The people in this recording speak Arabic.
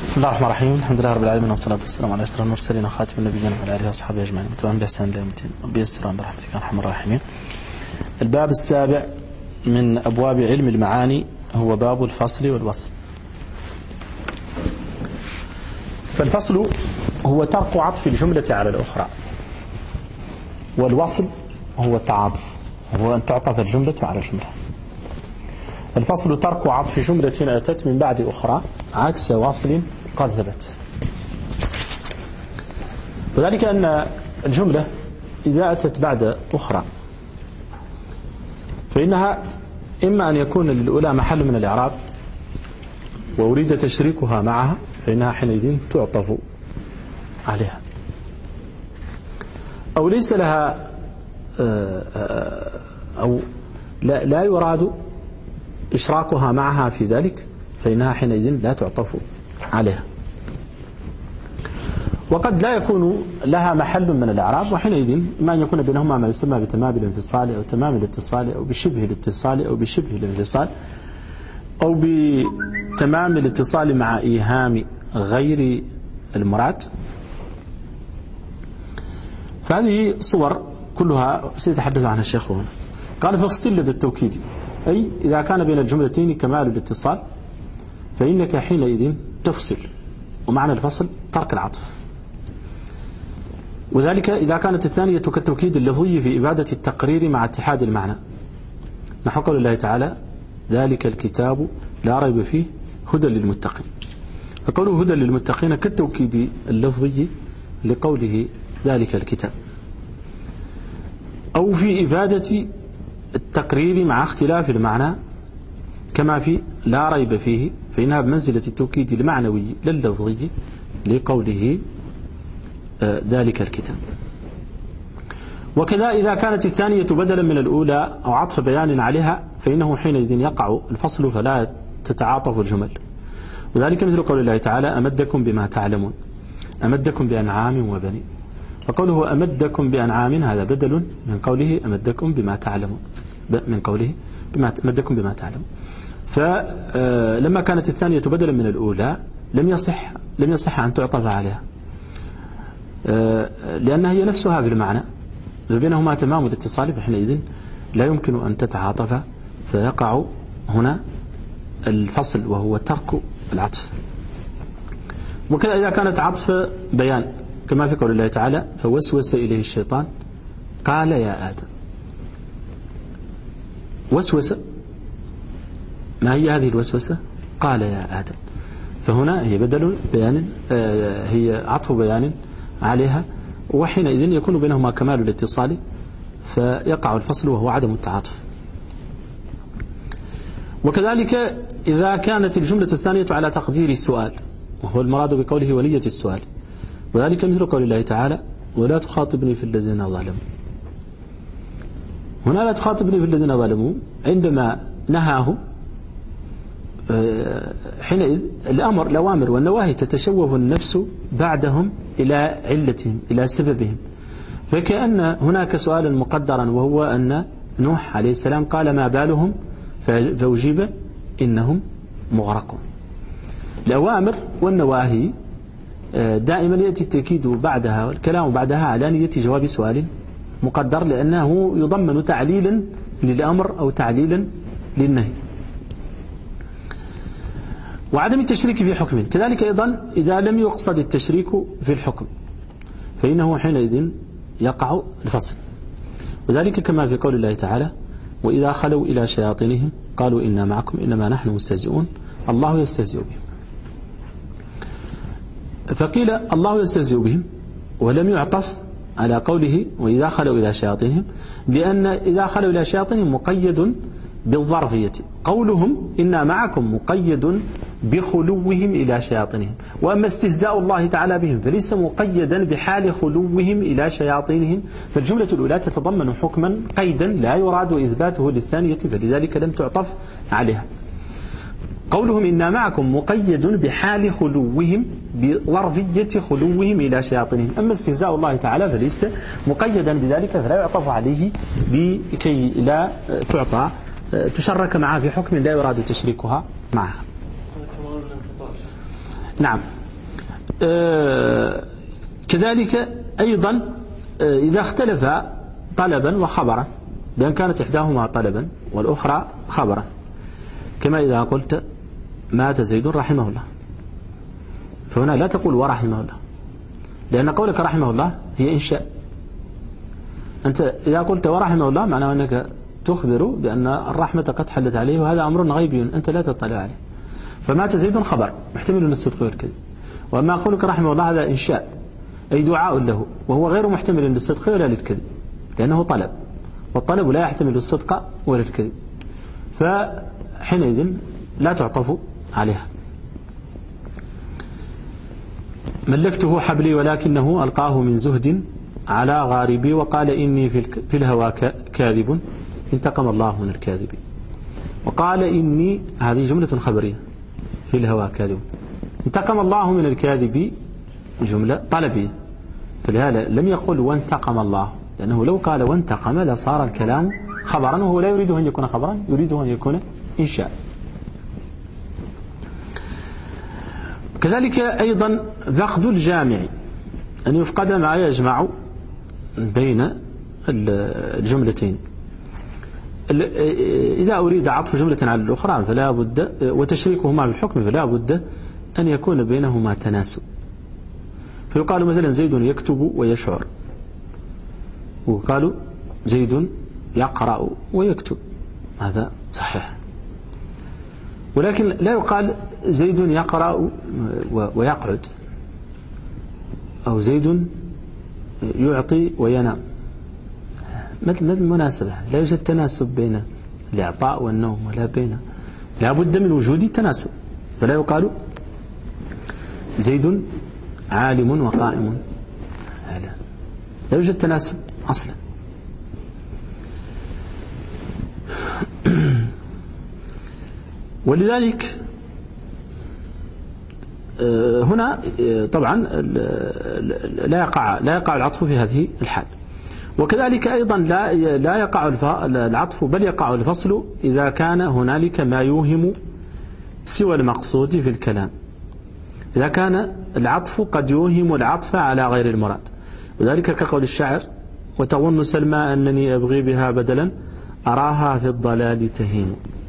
بسم الله الرحمن الرحيم. الحمد لله رب العالمين والصلاة والسلام على أشرف المرسلين وخاتم النبيين وعلى آله وأصحابه أجمعين وتبعهم بإحسان إلى يوم الدين وبالسلام برحمتك يا أرحم الراحمين. الباب السابع من أبواب علم المعاني هو باب الفصل والوصل. فالفصل هو ترك عطف الجملة على الأخرى، والوصل هو التعاطف، هو أن تعطف الجملة على الجملة. الفصل ترك عطف جملة أتت من بعد أخرى عكس واصل قد ثبت، وذلك أن الجملة إذا أتت بعد أخرى فإنها إما أن يكون للأولى محل من الإعراب وأريد تشريكها معها فإنها حينئذ تعطف عليها، أو ليس لها أو لا يراد إشراكها معها في ذلك فإنها حينئذ لا تعطف عليها. وقد لا يكون لها محل من الإعراب، وحينئذ ما أن يكون بينهما ما يسمى بتمام الانفصال أو تمام الاتصال أو بشبه الاتصال أو بشبه الانفصال أو بتمام الاتصال مع إيهام غير المراد. فهذه صور كلها سيتحدث عنها الشيخ هنا. قال فافصل لدى التوكيد، أي إذا كان بين الجملتين كمال الاتصال فإنك حينئذ تفصل، ومعنى الفصل ترك العطف، وذلك إذا كانت الثانية كالتوكيد اللفظي في إبادة التقرير مع اتحاد المعنى، نحو قول الله تعالى ذلك الكتاب لا ريب فيه هدى للمتقين، فقوله هدى للمتقين كالتوكيد اللفظي لقوله ذلك الكتاب، أو في إبادة التقرير مع اختلاف المعنى كما في لا ريب فيه فإنها بمنزلة التوكيد المعنوي لللفظي لقوله ذلك الكتاب. وكذا إذا كانت الثانية بدلا من الأولى أو عطف بيان عليها فإنه حينئذ يقع الفصل فلا تتعاطف الجمل، وذلك مثل قول الله تعالى أمدكم بما تعلمون، أمدكم بأنعام وبنين، فقوله أمدكم بأنعام هذا بدل من قوله أمدكم بما تعلمون، من قوله أمدكم بما تعلمون. فلما كانت الثانية بدلا من الأولى لم يصح أن تعطف عليها، لأنها هي نفسها في المعنى فبينهما تمام الاتصال، فحينئذ لا يمكن أن تتعاطف، فيقع هنا الفصل وهو ترك العطف. وكذا إذا كانت عطف بيان كما في قول الله تعالى فوسوس إليه الشيطان قال يا آدم. وسوس، ما هي هذه الوسوسة؟ قال يا آدم، فهنا هي بدل بيان، هي عطف بيان عليها، وحينئذ يكون بينهما كمال الاتصال فيقع الفصل وهو عدم التعاطف. وكذلك إذا كانت الجملة الثانية على تقدير السؤال وهو المراد بقوله ولية السؤال، وذلك مثل قول الله تعالى ولا تخاطبني في الذين ظلموا. هنا لا تخاطبني في الذين ظلموا عندما نهاه، حينئذ الأوامر والنواهي تتشوف النفس بعدهم إلى علتهم إلى سببهم، فكأن هناك سؤالا مقدرا وهو أن نوح عليه السلام قال ما بالهم فأجيب إنهم مغرقون. الأوامر والنواهي دائما يأتي التأكيد بعدها والكلام بعدها على نية جواب سؤال مقدر، لأنه يضمن تعليلا للأمر أو تعليلا للنهي. وعدم التشريك في حكم كذلك أيضا إذا لم يقصد التشريك في الحكم فإنه حينئذ يقع الفصل، وذلك كما في قول الله تعالى وإذا خلوا إلى شياطينهم قالوا إنا معكم إنما نحن مستهزئون الله يستهزئ بهم. فقيل الله يستهزئ بهم ولم يعطف على قوله وإذا خلوا إلى شياطينهم، لأن إذا خلوا إلى شياطينهم مقيد بالظرفية، قولهم إنا معكم مقيد بخلوهم إلى شياطينهم، وأما استهزاء الله تعالى بهم فليس مقيدا بحال خلوهم إلى شياطينهم، فالجملة الأولى تتضمن حكما قيدا لا يراد إثباته للثانية فلذلك لم تعطف عليها. قولهم إنا معكم مقيد بحال خلوهم بظرفية خلوهم إلى شياطينهم، أما استهزاء الله تعالى فليس مقيدا بذلك فلا يعطف عليه لكي لا تعطى تشرك معها في حكم لا يراد تشريكها معها. نعم كذلك أيضا إذا اختلف طلبا وخبرا، بأن كانت إحداهما طلبا والأخرى خبرا، كما إذا قلت مات زيد رحمه الله، فهنا لا تقول ورحمه الله، لأن قولك رحمه الله هي إنشاء. أنت إذا قلت ورحمه الله معناه أنك تخبر بأن الرحمة قد حلت عليه، وهذا أمر غيبي أنت لا تطلع عليه. فمات زيد خبر محتمل للصدق والكذب، وأما قولك رحمه الله هذا إنشاء، أي دعاء له، وهو غير محتمل للصدق ولا للكذب، لأنه طلب، والطلب لا يحتمل الصدق ولا الكذب، فحينئذ لا تعطف عليها. ملكته حبلي ولكنه ألقاه من زهد على غاربي، وقال إني في الهوى كاذب انتقم الله من الكاذب. وقال إني، هذه جملة خبرية، في الهوى كاذب انتقم الله من الكاذب، جملة طلبية، فلهذا لم يقل وانتقم الله، لأنه لو قال وانتقم لصار الكلام خبرا، وهو لا يريد أن يكون خبرا، يريد أن يكون إنشاء. كذلك أيضا فقد الجامع، أن يفقد ما يجمع بين الجملتين. إذا أريد عطف جملة على الأخرى فلا بد، وتشريكهما بالحكم فلا بد أن يكون بينهما تناسب. فيقال مثلا زيد يكتب ويشعر، وقالوا زيد يقرأ ويكتب، هذا صحيح. ولكن لا يقال زيد يقرأ ويقعد، أو زيد يعطي وينام، مثل المناسبة، لا يوجد تناسب بين الإعطاء والنوم، ولا بين، لا بد من وجود التناسب. فلا يقال زيد عالم وقائم، لا يوجد تناسب أصلا. ولذلك هنا طبعا لا يقع العطف في هذه الحال. وكذلك أيضا لا يقع العطف، بل يقع الفصل إذا كان هنالك ما يوهم سوى المقصود في الكلام، إذا كان العطف قد يوهم العطف على غير المراد. وذلك كقول الشاعر وتظن سلمى أنني أبغي بها بدلا أراها في الضلال تهين.